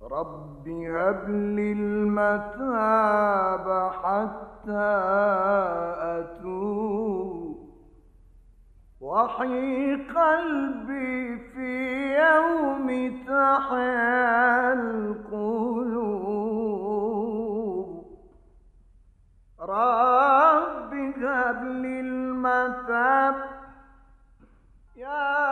رب هب لي المتاب حتى أتوب، وحي قلبي في يوم تحيا القلوب. رب هب لي المتاب يا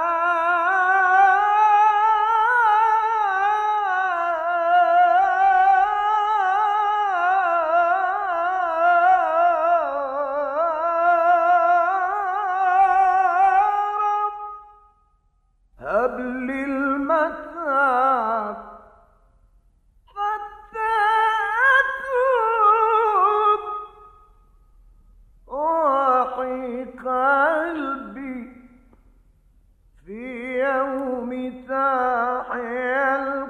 هب لي المتاب حتى أتوب، وأحيي قلبي في يوم تحيا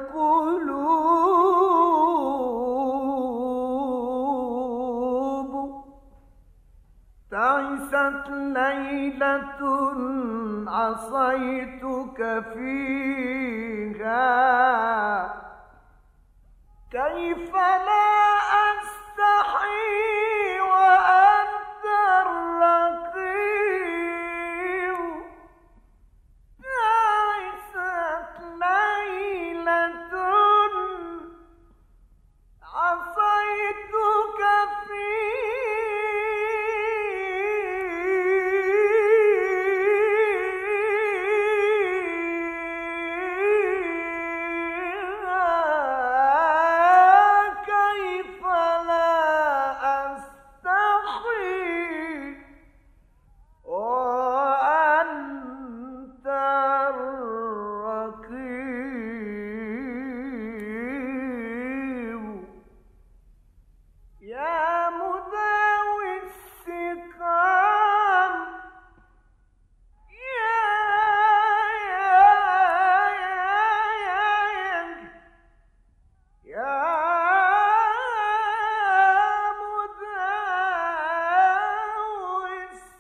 القلوب. تعست ليلة عصيتك فيها، كيف لا أستحي وأنت الرقيب. تعست ليلة عصيتك كيف لا أستحي وأنت الرقيب. يا مداوي السقام، يا يا مداوي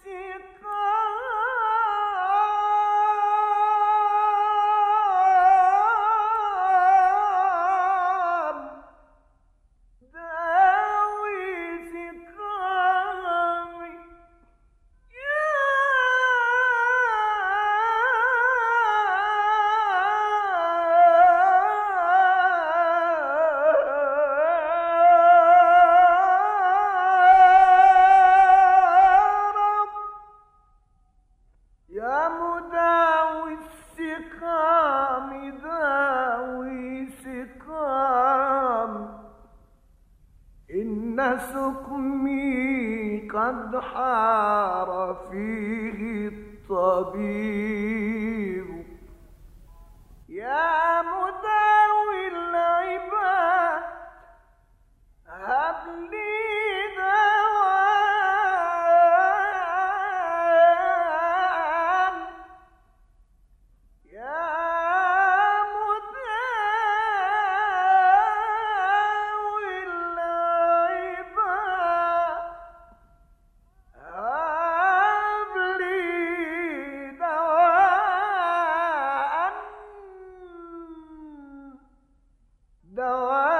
السقام، داوي سقامي. يا مداوي السقام، داوي سقام، إن سقمي قد حار فيه الطبيب. يا مداوي العباد هب لي دواء. يا مداوي العباد هب لي دواء، دواء